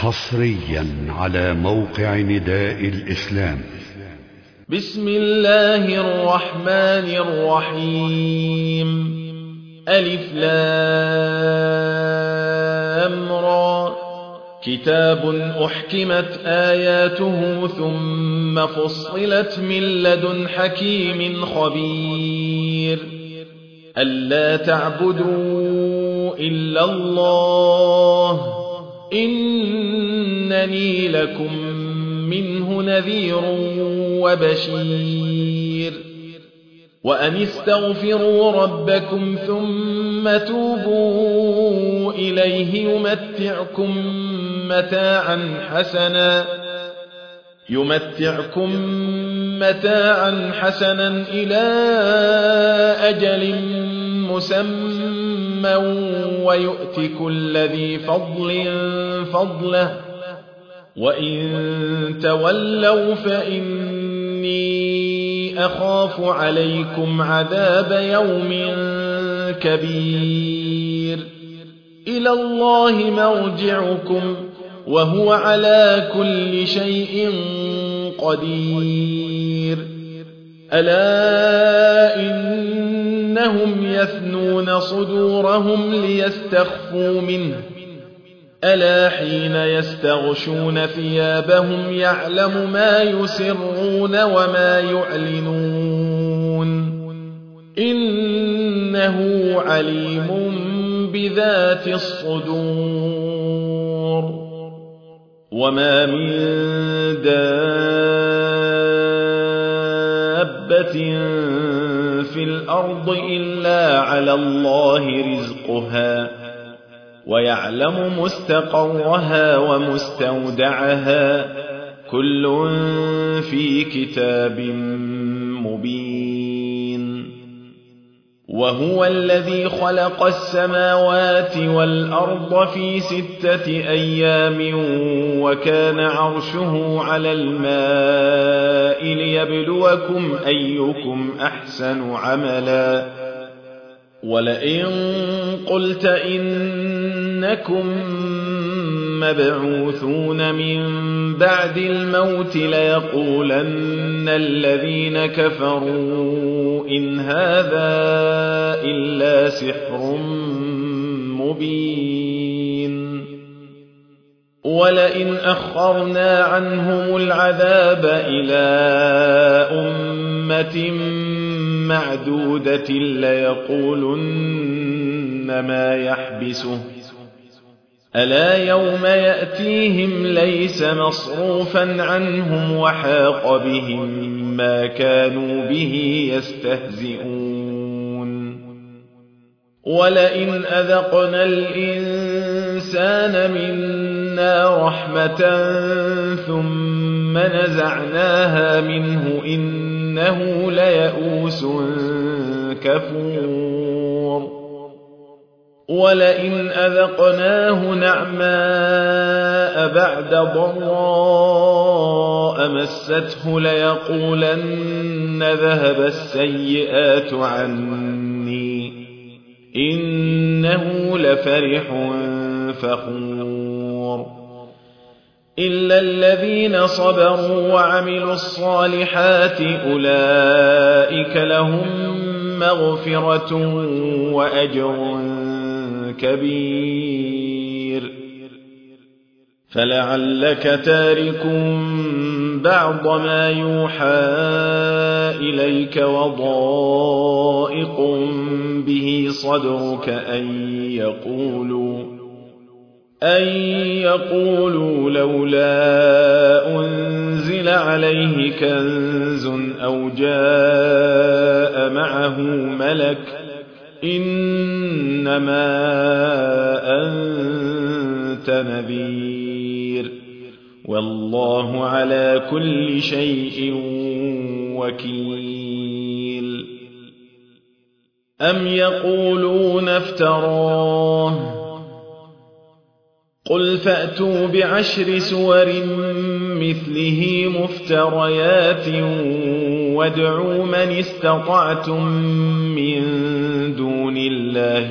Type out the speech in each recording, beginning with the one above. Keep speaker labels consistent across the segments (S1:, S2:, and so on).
S1: حصريا على موقع نداء الإسلام.
S2: بسم الله الرحمن الرحيم. ألف لام را. كتاب أحكمت آياته ثم فصلت من لدن حكيم خبير. ألا تعبدوا إلا الله إنني لكم منه نذير وبشير. وأن استغفروا ربكم ثم توبوا إليه يمتعكم متاعا حسنا إلى أجل مسمى ويؤت كل ذي فضل فضله وإن تولوا فإني أخاف عليكم عذاب يوم كبير. إلى الله مرجعكم وهو على كل شيء قدير. ألا إنهم يثنون صدورهم ليستخفوا منه ألا حين يستغشون ثيابهم يعلم ما يسرون وما يعلنون إنه عليم بذات الصدور. وما من دابة في الأرض إلا على الله رزقها ويعلم مستقرها ومستودعها كل في كتاب مبين. وهو الذي خلق السماوات والأرض في 6 أيام وكان عرشه على الماء ليبلوكم أيكم أحسن عملا. ولئن قلت إنكم مبعوثون من بعد الموت ليقولن الذين كفروا إن هذا إلا سحر مبين. ولئن أخرنا عنهم العذاب إلى أمة معدودة ليقولن ما يحبسه ألا يوم يأتيهم ليس مصروفا عنهم وحاق بهم ما كانوا به يستهزئون. ولئن أذقنا الإنسان منا رحمة ثم نزعناها منه إنه ليئوس كفور. ولئن أذقناه نعماء بعد ضراء مسته ليقولن ذهب السيئات عني إنه لفرح فخور. إلا الذين صبروا وعملوا الصالحات أولئك لهم مغفرة وأجر كبير. فلعلك تارك بعض ما يوحى إليك وضائق به صدرك أن يقولوا لولا أنزل عليه كنز أو جاء معه ملك إنما أنت نذير والله على كل شيء وكيل. أم يقولون افتراه قل فأتوا ب10 سور مثله مفتريات وادعوا من استطعتم من دون الله إن كنتم صادقين. صادقين.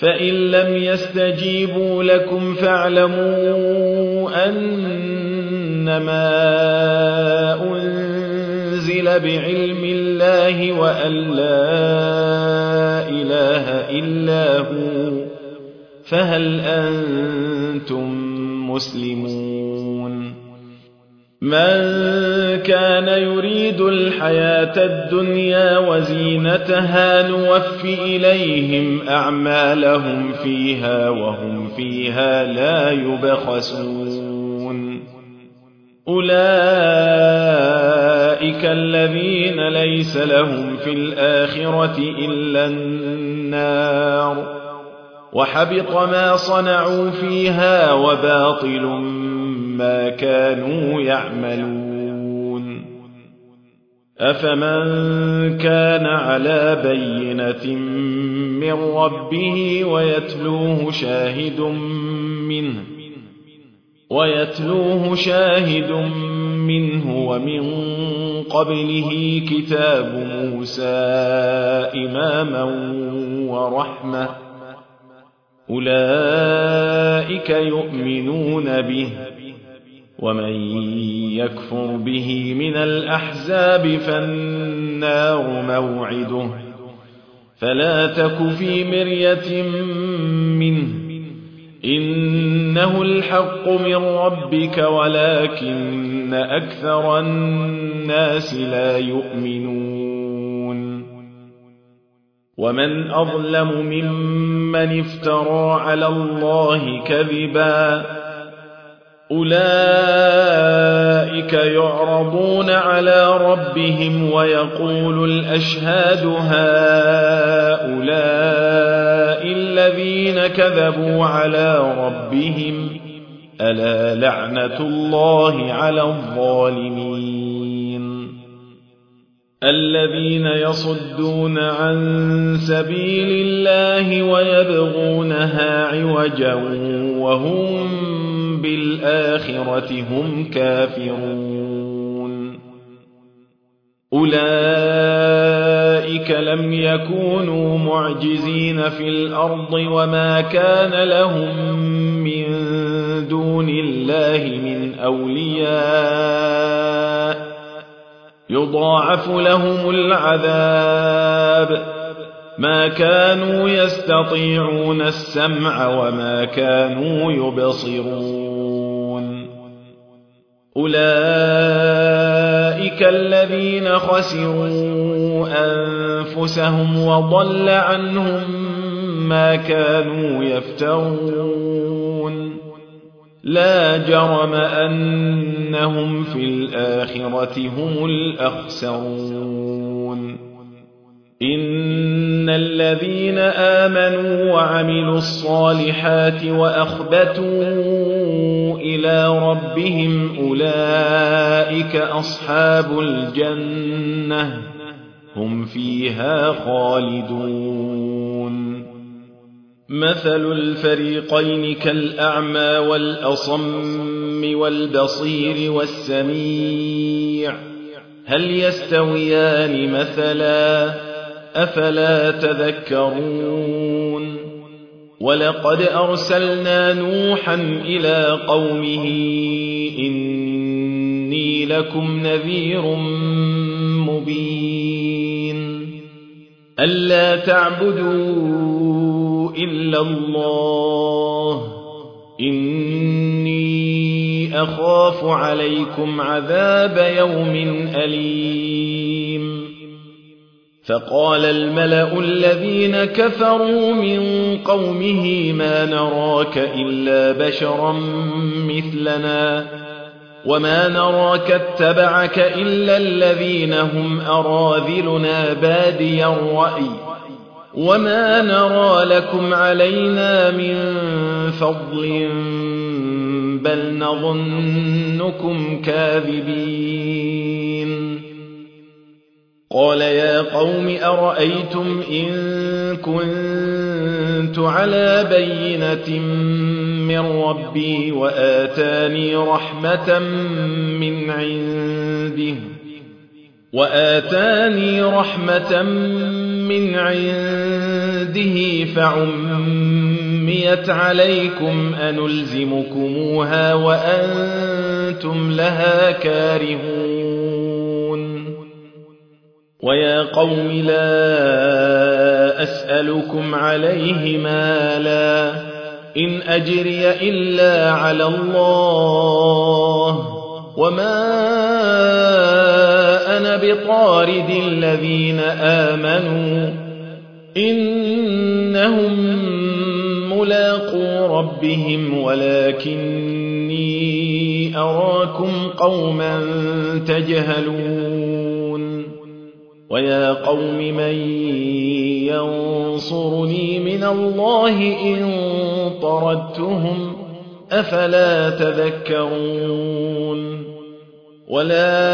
S2: فإن لم يستجيبوا لكم فاعلموا أنما أنزل بعلم الله وأن لا إله إلا هو فهل أنتم مسلمون من كان يريد الحياة الدنيا وزينتها نوف إليهم أعمالهم فيها وهم فيها لا يبخسون أولئك الذين ليس لهم في الآخرة إلا النار وحبط ما صنعوا فيها وباطل ما كانوا يعملون أفمن كان على بينة من ربه ويتلوه شاهد منه ومن قبله كتاب موسى إماما ورحمة أولئك يؤمنون به ومن يكفر به من الأحزاب فالنار موعده فلا تك في مرية منه إنه الحق من ربك ولكن أكثر الناس لا يؤمنون ومن أظلم ممن افترى على الله كذبا أولئك يعرضون على ربهم ويقول الأشهاد هؤلاء الذين كذبوا على ربهم ألا لعنة الله على الظالمين الذين يصدون عن سبيل الله ويبغونها عوجا وهم بالآخرة هم كافرون أولئك لم يكونوا معجزين في الأرض وما كان لهم من دون الله من أولياء يضاعف لهم العذاب ما كانوا يستطيعون السمع وما كانوا يبصرون أولئك الذين خسروا أنفسهم وضل عنهم ما كانوا يفترون لا جرم أنهم في الآخرة هم الأخسرون إن الذين آمنوا وعملوا الصالحات وأخبتوا إلى ربهم أولئك أصحاب الجنة هم فيها خالدون مثل الفريقين كالأعمى والأصم والبصير والسميع هل يستويان مثلا أفلا تذكرون ولقد أرسلنا نوحا إلى قومه إني لكم نذير مبين ألا تعبدوا إلا الله إني أخاف عليكم عذاب يوم أليم فقال الملأ الذين كفروا من قومه ما نراك إلا بشرا مثلنا وما نراك اتبعك إلا الذين هم أراذلنا بادي الرأي وما نرى لكم علينا من فضل بل نظنكم كاذبين قال يا قوم أرأيتم إن كنت على بينة من ربي وآتاني رحمة من عنده عنده فعميت عليكم أنلزمكموها وأنتم لها كارهون ويا قوم لا أسألكم عليه مالا إن أجري إلا على الله وما أنا بطارد الذين آمنوا إنهم ملاقو ربهم ولكني أراكم قوما تجهلون ويا قوم من ينصرني من الله إن طردتهم أفلا تذكرون ولا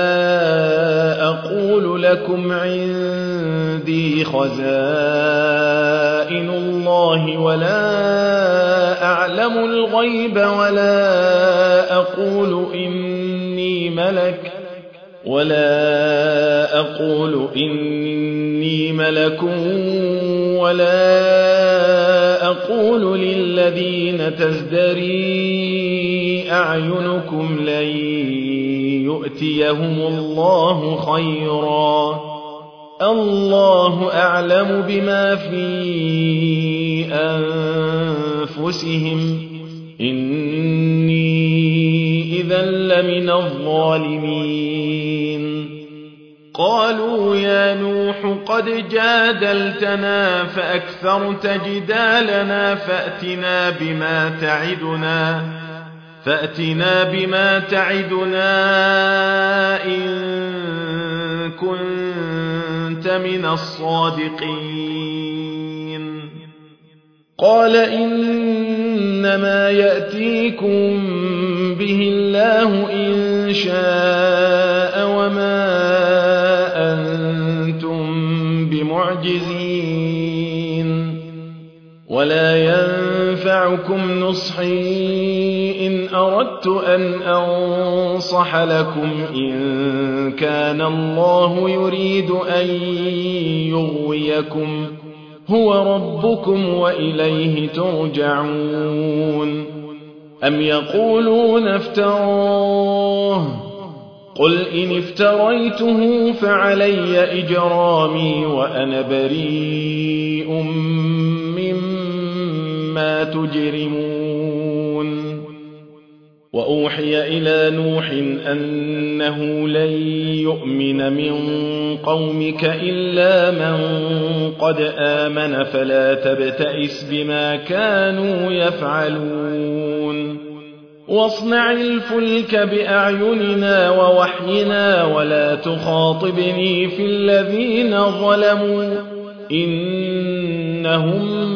S2: أقول لكم عندي خزائن الله ولا أعلم الغيب ولا أقول إني ملك ولا أقول للذين تزدري أعينكم لن يؤتيهم الله خيرا الله أعلم بما في أنفسهم إني إذا لمن الظالمين قالوا يا نوح قد جادلتنا فأكثرت جدالنا فأتنا بما تعدنا إن كنت من الصادقين قال إنما يأتيكم به الله إن شاء وما أنتم بمعجزين ولا ينفعكم نصحي إن أردت أن أنصح لكم إن كان الله يريد أن يغويكم هو ربكم وإليه ترجعون أم يقولون افتراه قل إن افتريته فعلي إجرامي وأنا بريء مما تجرمون وأوحي إلى نوح أنه لن يؤمن من قومك إلا من قد آمن فلا تبتئس بما كانوا يفعلون واصنع الفلك بأعيننا ووحينا ولا تخاطبني في الذين ظلموا إنهم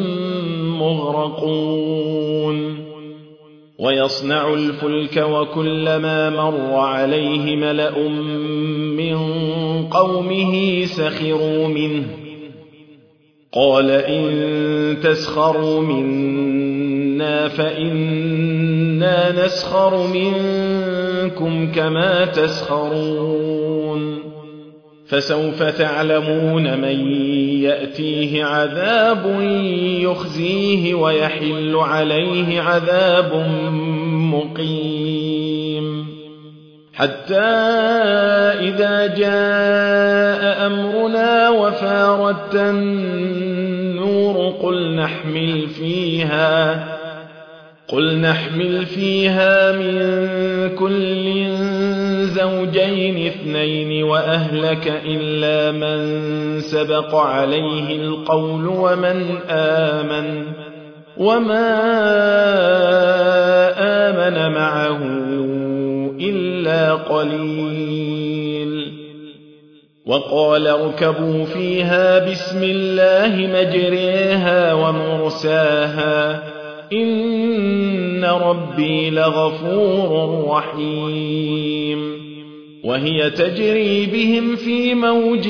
S2: مغرقون ويصنع الفلك وكلما مر عليه ملأ من قومه سخروا منه قال إن تسخروا منا فإنا نسخر منكم كما تسخرون فسوف تعلمون من يأتيه عذاب يخزيه ويحل عليه عذاب مقيم حتى إذا جاء أمرنا وفارت النور قل نحمل فيها من كل زوجين اثنين وأهلك إلا من سبق عليه القول ومن آمن وما آمن معه إلا قليل وقال اركبوا فيها بسم الله مجريها ومرساها إن ربي لغفور رحيم وهي تجري بهم في موج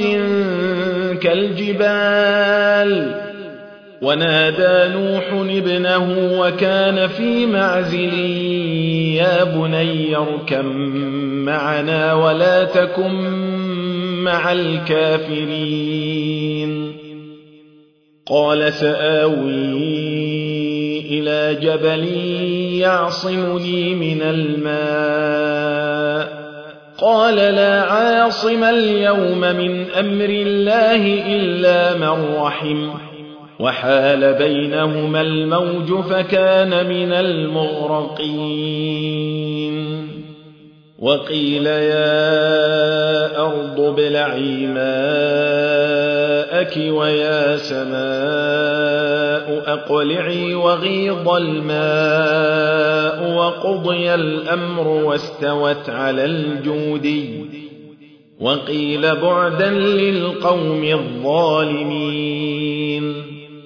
S2: كالجبال ونادى نوح ابنه وكان في معزل يا بني اركب معنا ولا تكن مع الكافرين قال سآوي إلى جبل يعصمني من الماء قال لا عاصم اليوم من أمر الله إلا من رحم وحال بينهما الموج فكان من المغرقين وقيل يا أرض ابلعي ماءك ويا سماء أقلعي وغيض الماء وقضي الأمر واستوت على الجودي وقيل بعدا للقوم الظالمين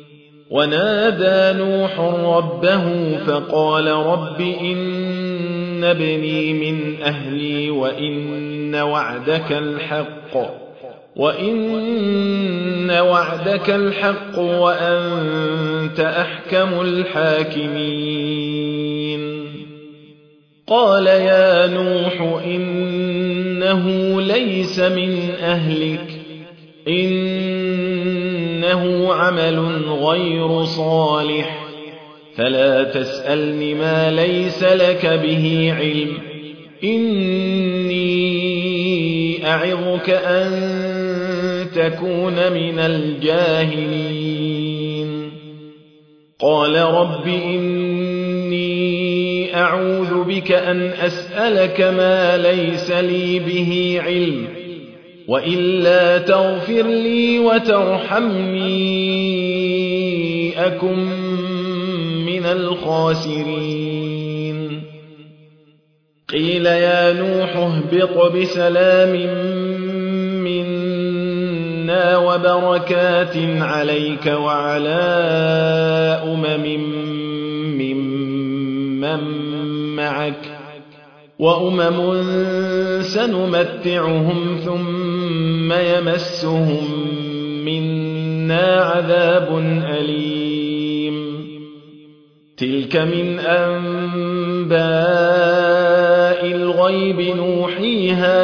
S2: ونادى نوح ربه فقال رب إن ابني من أهلي وإن وعدك الحق وأنت أحكم الحاكمين قال يا نوح إنه ليس من أهلك إنه عمل غير صالح فلا تسألني ما ليس لك به علم إني أعظك أن تكون من الجاهلين قال رب إني أعوذ بك أن أسألك ما ليس لي به علم وإلا تغفر لي وترحمني أكن من الخاسرين قيل يا نوح اهبط بسلام منا وبركات عليك وعلى ممن معك وأمم سنمتعهم ثم يمسهم منا عذاب أليم تلك من أنباء الغيب نوحيها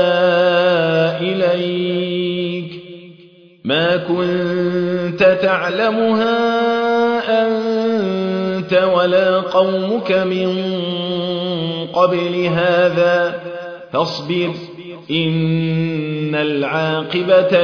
S2: إليك ما كنت تعلمها أنت ولا قومك من قبل هذا فاصبر إن العاقبة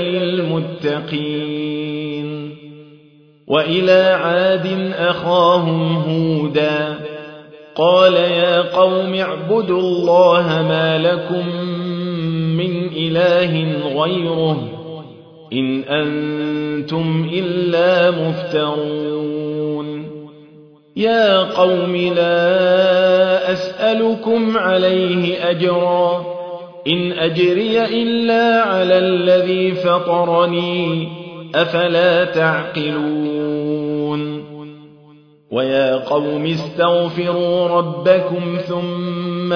S2: للمتقين وإلى عاد أخاهم هودا قال يا قوم اعبدوا الله ما لكم من إله غيره إن أنتم إلا مفترون يا قوم لا أسألكم عليه أجرا إن أجري إلا على الذي فطرني أفلا تعقلون ويا قوم استغفروا ربكم ثم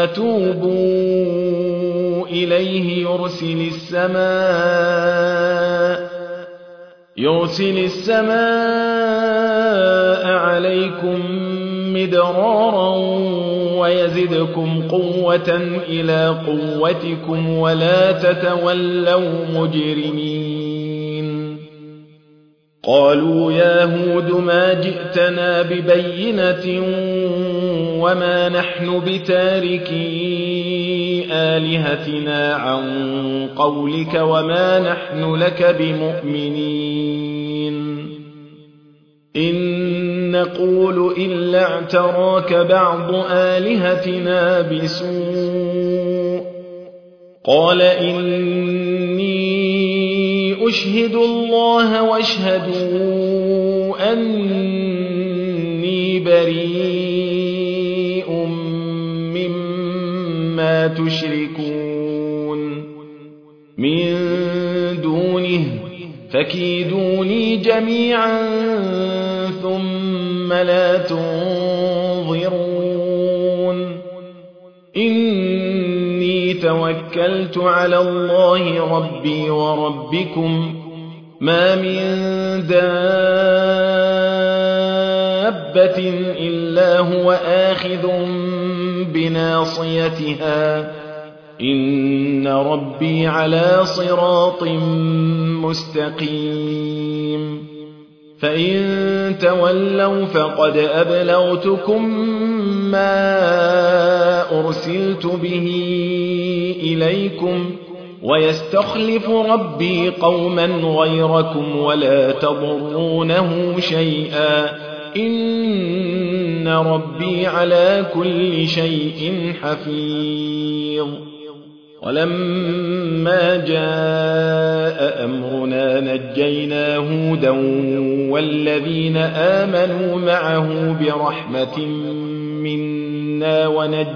S2: توبوا إليه يرسل السماء عليكم مدرارا ويزدكم قوة إلى قوتكم ولا تتولوا مجرمين قالوا يا هود ما جئتنا ببينة وما نحن بتاركي آلهتنا عن قولك وما نحن لك بمؤمنين إن نقول إلا اعتراك بعض آلهتنا بسوء قال إني أشهد الله واشهدوا أني بريء مما تشركون من دونه فكيدوني جميعا ثم لا تنظرون إني توكلت على الله ربي وربكم ما من دابة إلا هو آخذ بناصيتها إن ربي على صراط مستقيم فإن تولوا فقد أبلغتكم ما أرسلت به إليكم ويستخلف ربي قوما غيركم ولا تضرونه شيئا إن ربي على كل شيء حفيظ. ولما جاء أمرنا نجينا هودا والذين آمنوا معه برحمة منا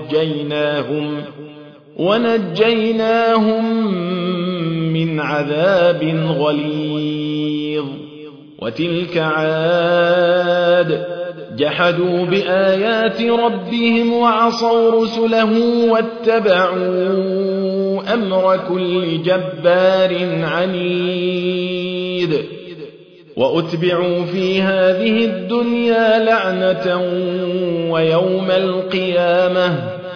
S2: ونجيناهم من عذاب غليظ. وتلك عاد جحدوا بآيات ربهم وعصوا رسله واتبعوا أمر كل جبار عنيد. وأتبعوا في هذه الدنيا لعنة ويوم القيامة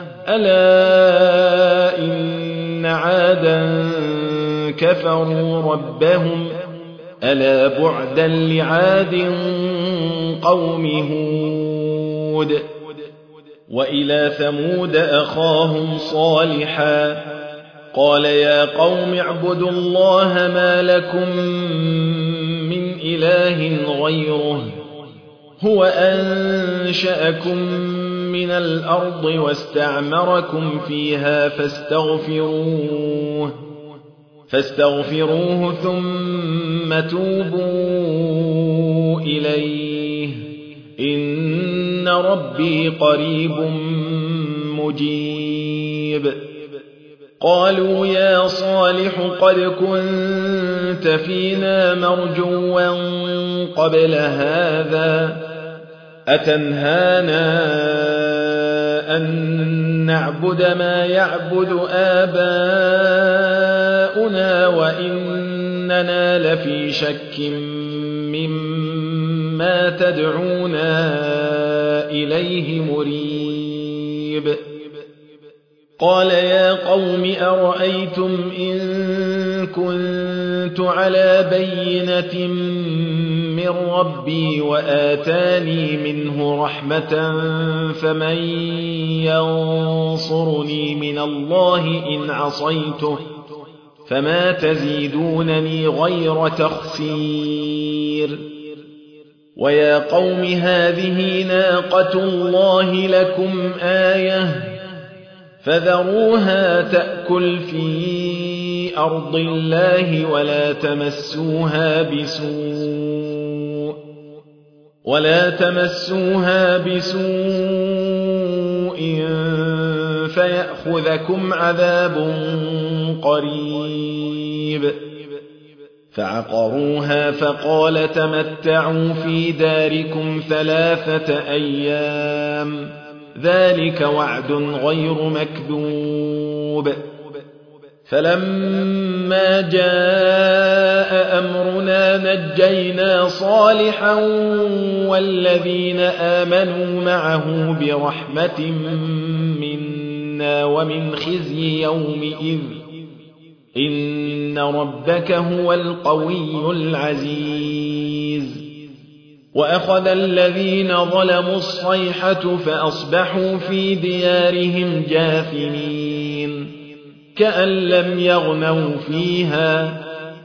S2: ألا إن عادا كفروا ربهم ألا بعدا لعاد قوم هود. وإلى ثمود أخاهم صالحا قال يا قوم اعبدوا الله ما لكم من إله غيره هو أنشأكم من الأرض واستعمركم فيها فاستغفروه ثم توبوا إليه إن ربي قريب مجيب. قالوا يا صالح قد كنت فينا مرجوا قبل هذا أتنهانا أن نعبد ما يعبد آباؤنا وإننا لفي شك مما تدعونا إليه مريب. قال يا قوم أرأيتم إن كنت على بينة من ربي وآتاني منه رحمة فمن ينصرني من الله إن عصيته فما تزيدونني غير تخسير. ويا قوم هذه ناقة الله لكم آية فذروها تأكل في أرض الله ولا تمسوها بسوء فيأخذكم عذاب قريب. فعقروها فقال تمتعوا في داركم 3 أيام ذلك وعد غير مكذوب. فلما جاء أمرنا نجينا صالحا والذين آمنوا معه برحمة منا ومن خزي يومئذ إن ربك هو القوي العزيز. وأخذ الذين ظلموا الصيحة فأصبحوا في ديارهم جاثمين كأن لم يغنوا فيها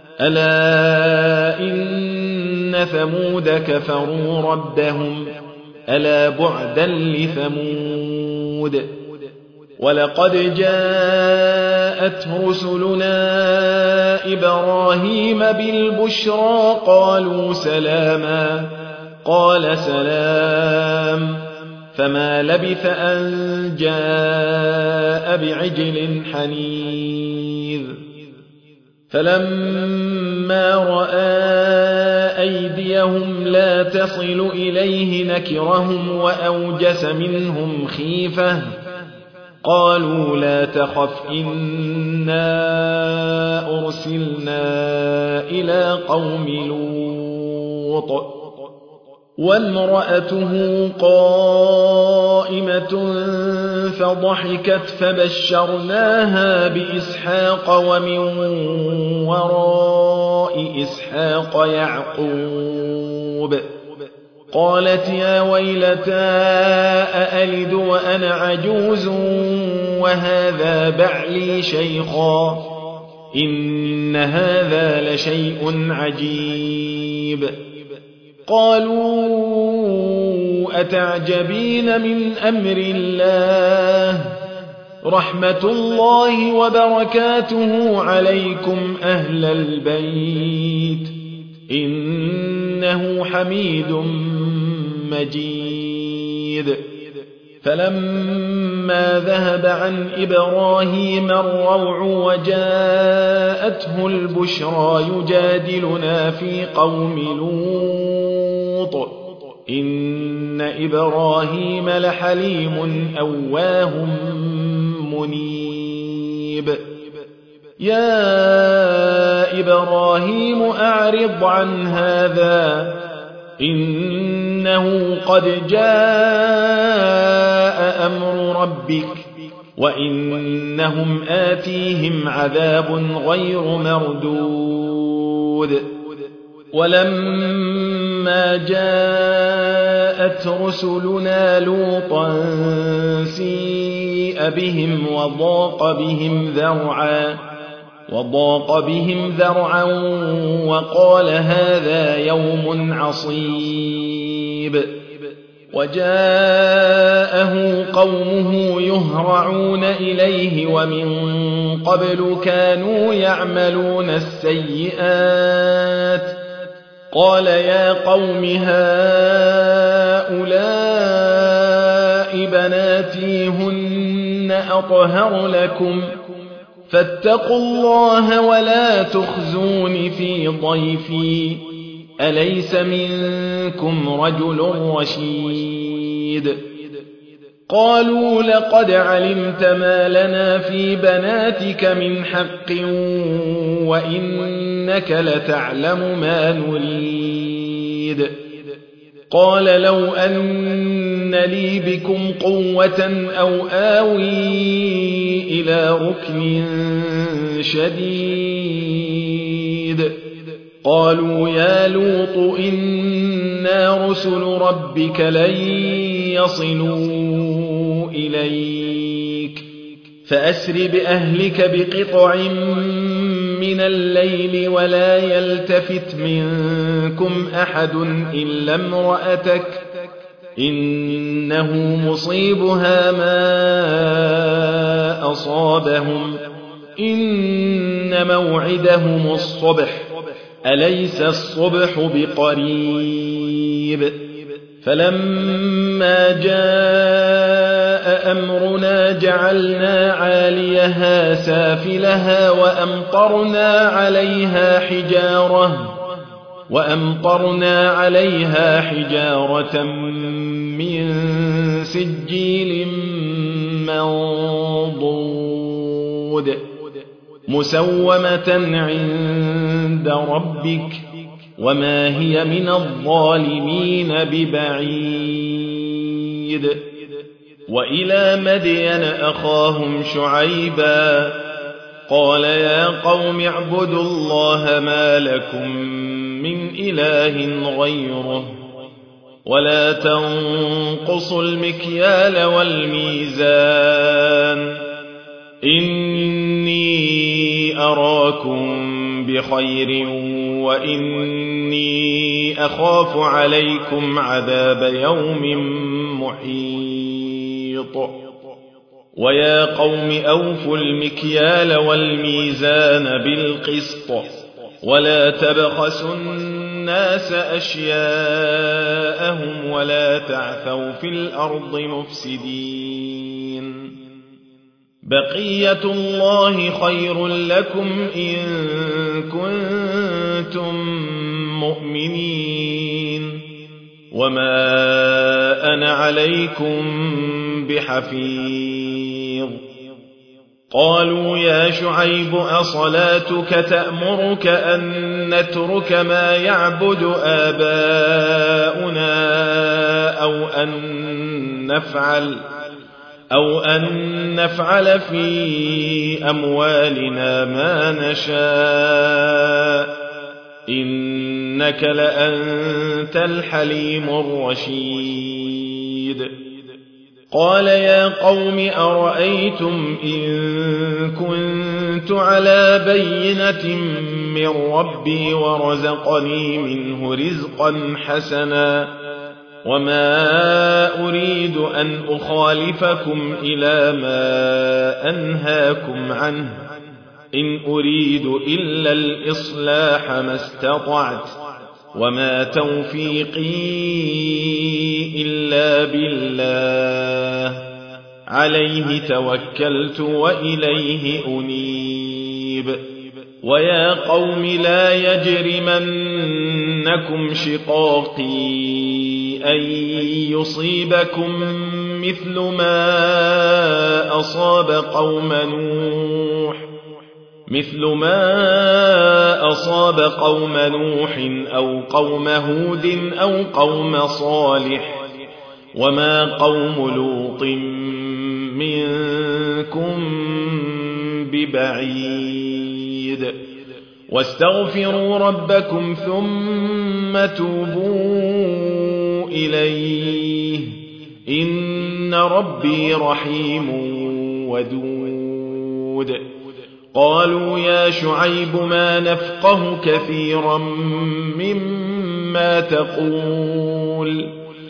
S2: ألا إن ثمود كفروا ربهم ألا بعدا لثمود. ولقد جاءت رسلنا إبراهيم بالبشرى قالوا سلاما قال سلام فما لبث أن جاء بعجل حنيذ. فلما رأى أيديهم لا تصل إليه نكرهم وأوجس منهم خيفة قالوا لا تخف إنا أرسلنا إلى قوم لوط وامرأته قائمة فضحكت فبشرناها بإسحاق ومن وراء إسحاق يعقوب قالت يا ويلتى أألد وأنا عجوز وهذا بعلي شيخا إن هذا لشيء عجيب قالوا أتعجبين من أمر الله رحمة الله وبركاته عليكم أهل البيت إنه حميد مجيد فلما ذهب عن إبراهيم الروع وجاءته البشرى يجادلنا في قوم لوط إن إبراهيم لحليم أواه منيب يا إبراهيم أعرض عن هذا إنه قد جاء أمر ربك وإنهم آتيهم عذاب غير مردود ولما جاءت رسلنا لوطا سيء بهم وضاق بهم ذرعا وقال هذا يوم عصيب وجاءه قومه يهرعون إليه ومن قبل كانوا يعملون السيئات قال يا قوم هؤلاء بناتي هن أطهر لكم فاتقوا الله ولا تخزون في ضيفي أليس منكم رجل رشيد قالوا لقد علمت ما لنا في بناتك من حق وإنك لتعلم ما نريد قال لو أن لي بكم قوة أو آوي إلى ركن شديد قالوا يا لوط إنا رسل ربك لن يصلوا إليك فأسر بأهلك بقطع من الليل ولا يلتفت منكم أحد إلا امرأتك إنه مصيبها ما أصابهم إن موعدهم الصبح أليس الصبح بقريب فلما جاء أمرنا جعلنا عاليها سافلها وأمطرنا عليها حجارة من سجيل منضود مسومة عند ربك وما هي من الظالمين ببعيد وإلى مدين أخاهم شعيبا قال يا قوم اعبدوا الله ما لكم من إله غيره ولا تنقصوا المكيال والميزان إني أراكم بخير وإني أخاف عليكم عذاب يوم محيط ويا قوم أوفوا المكيال والميزان بالقسط ولا تبخسوا الناس أشياءهم ولا تعثوا في الأرض مفسدين بقية الله خير لكم إن كنتم مؤمنين وما أنا عليكم بحفيظ قالوا يا شعيب أصلاتك تأمرك أن نترك ما يعبد آباؤنا أو أن نفعل في أموالنا ما نشاء إنك لأنت الحليم الرشيد قال يا قوم أرأيتم إن كنت على بينة من ربي ورزقني منه رزقا حسنا وما أريد أن أخالفكم إلى ما أنهاكم عنه إن أريد إلا الإصلاح ما استطعت وما توفيقي إلا بالله عليه توكلت وإليه أنيب ويا قوم لا يجرمنكم شقاقي أن يصيبكم مثل ما أصاب قوم نوح أو قوم هود أو قوم صالح وما قوم لوط منكم ببعيد واستغفروا ربكم ثم توبوا إليه إن ربي رحيم ودود قالوا يا شعيب ما نفقه كثيرا مما تقول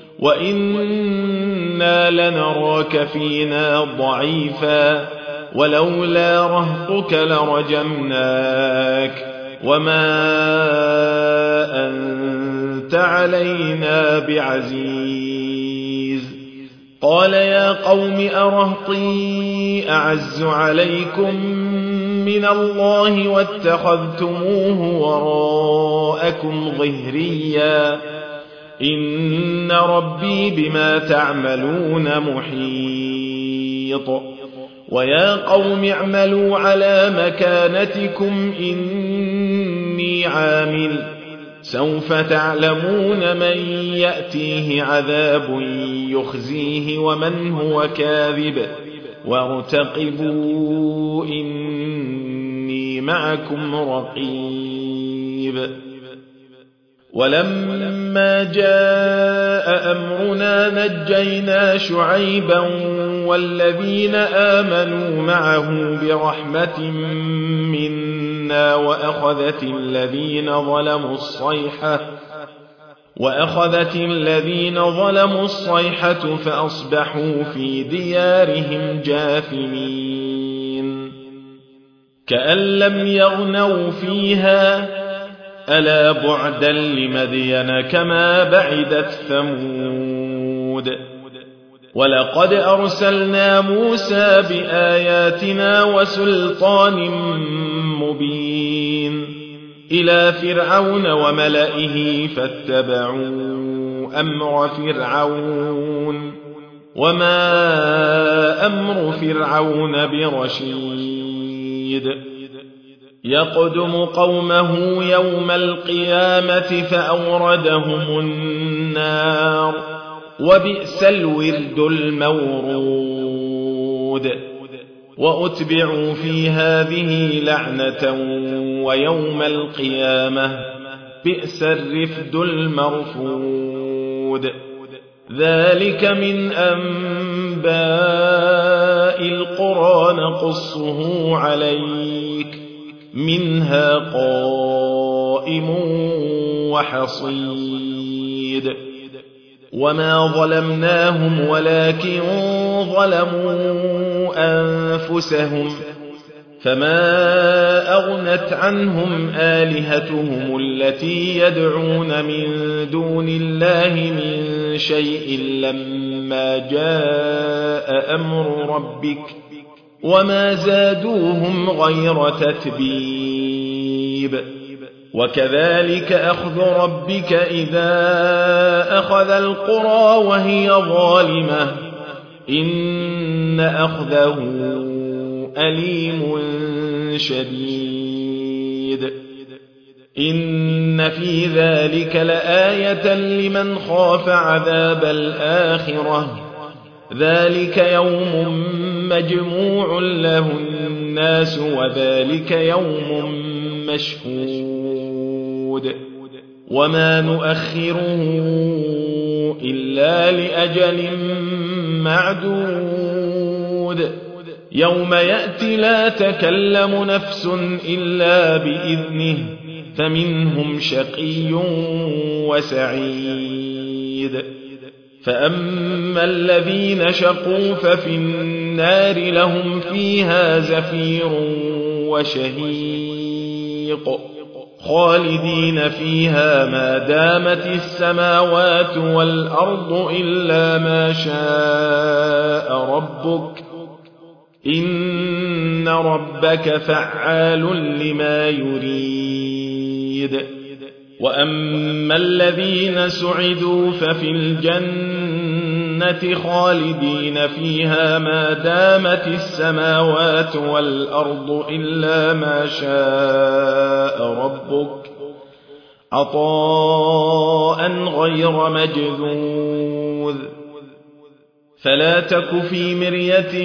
S2: وإنا لنراك فينا ضعيفا ولولا رهطك لرجمناك وما أنت علينا بعزيز قال يا قوم أرهطي أعز عليكم من الله واتخذتموه وراءكم ظهريا إن ربي بما تعملون محيط ويا قوم اعملوا على مكانتكم إني عامل سوف تعلمون من يأتيه عذاب يخزيه ومن هو كاذب وارتقبوا إني معكم رقيب ولما جاء أمرنا نجينا شعيبا والذين آمنوا معه برحمة منا وأخذت الذين ظلموا الصيحة فأصبحوا في ديارهم جاثمين كأن لم يغنوا فيها ألا بعدا لمدين كما بعدت ثمود ولقد أرسلنا موسى بآياتنا وسلطان مبين إلى فرعون وملئه فاتبعوا أمر فرعون وما أمر فرعون برشيد يقدم قومه يوم القيامة فأوردهم النار وبئس الورد المورود وأتبعوا في هذه لعنة ويوم القيامة بئس الرفد المرفود ذلك من أنباء القرى نقصه عليك منها قائم وحصيد وما ظلمناهم ولكن ظلموا أنفسهم فما أغنت عنهم آلهتهم التي يدعون من دون الله من شيء لما جاء أمر ربك وما زادوهم غير تتبيب وكذلك أخذ ربك إذا أخذ القرى وهي ظالمة إن أخذه أليم شديد إن في ذلك لآية لمن خاف عذاب الآخرة ذلك يوم مجموع له الناس وذلك يوم مشهود وما نؤخره إلا لأجل معدود يوم يأتي لا تكلم نفس إلا بإذنه فمنهم شقي وسعيد فأما الذين شقوا ففي النار لهم فيها زفير وشهيق خالدين فيها ما دامت السماوات والأرض إلا ما شاء ربك إن ربك فعال لما يريد وأما الذين سعدوا ففي الجنة خالدين فيها ما دامت السماوات والأرض إلا ما شاء ربك عطاء غير مجذوذ فلا تك في مرية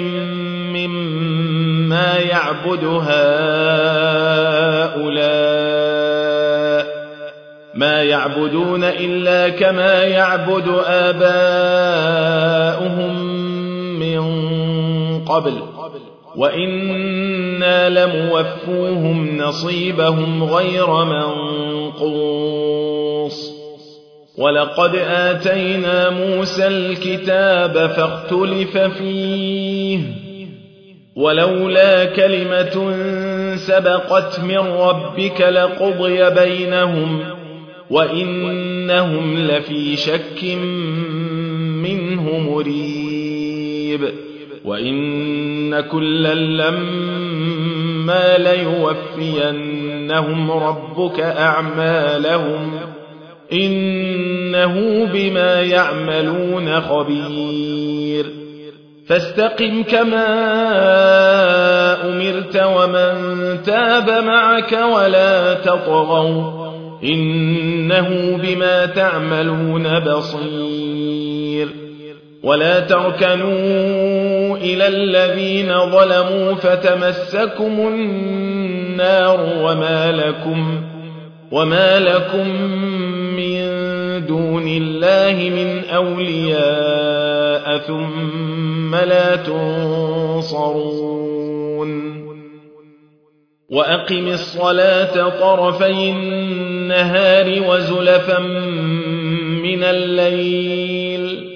S2: مما يعبد هؤلاء ما يعبدون إلا كما يعبد آباؤهم من قبل وإنا لموفوهم نصيبهم غير منقوص ولقد آتينا موسى الكتاب فاختلف فيه ولولا كلمة سبقت من ربك لقضي بينهم وإنهم لفي شك منه مريب وإن كلا لما ليوفينهم ربك أعمالهم إنه بما يعملون خبير فاستقم كما أمرت ومن تاب معك ولا تطغوا إنه بما تعملون بصير ولا تركنوا إلى الذين ظلموا فتمسكم النار وما لكم من دون الله من أولياء ثم لا تنصرون وأقم الصلاة طرفي النهار وزلفا من الليل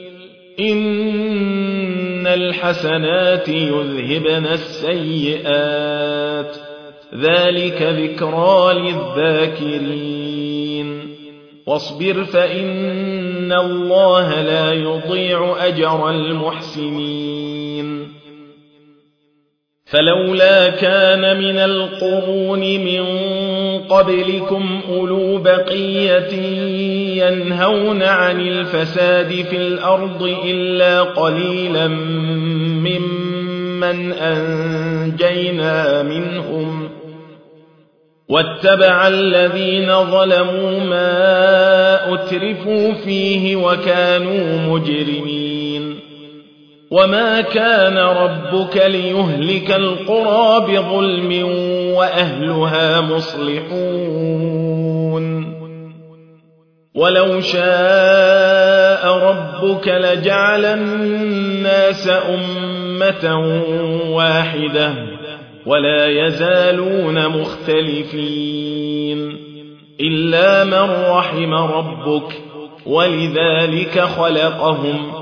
S2: إن الحسنات يذهبن السيئات ذلك ذكرى للذاكرين واصبر فإن الله لا يضيع أجر المحسنين فلولا كان من القرون من قبلكم أولو بقية ينهون عن الفساد في الأرض إلا قليلا ممن أنجينا منهم واتبع الذين ظلموا ما أترفوا فيه وكانوا مجرمين وما كان ربك ليهلك القرى بظلم وأهلها مصلحون ولو شاء ربك لجعل الناس أمة واحدة ولا يزالون مختلفين إلا من رحم ربك ولذلك خلقهم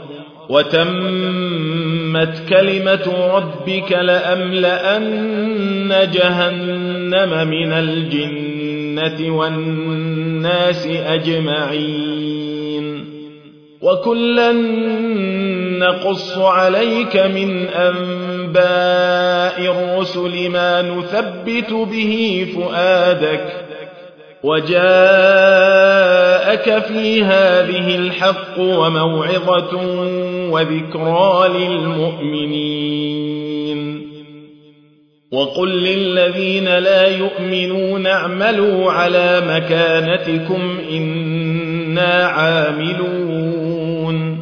S2: وتمت كلمة ربك لأملأن جهنم من الجنة والناس أجمعين وكلا نقص عليك من أنباء الرسل ما نثبت به فؤادك وجاءك في هذه الحق وموعظة وذكرى للمؤمنين وقل للذين لا يؤمنون اعملوا على مكانتكم إنا عاملون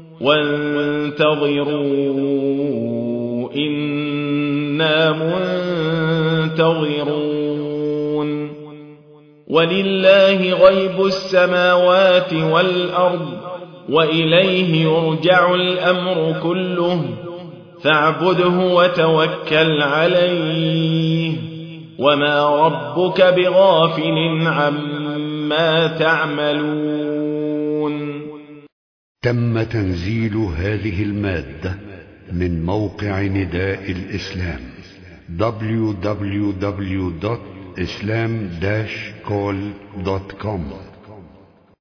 S2: وانتظروا إنا منتظرون ولله غيب السماوات والأرض وإليه يرجع الأمر كله فاعبده وتوكل عليه وما ربك بغافل عما تعملون.
S1: تم تنزيل هذه المادة من موقع نداء الإسلام www.islam-call.com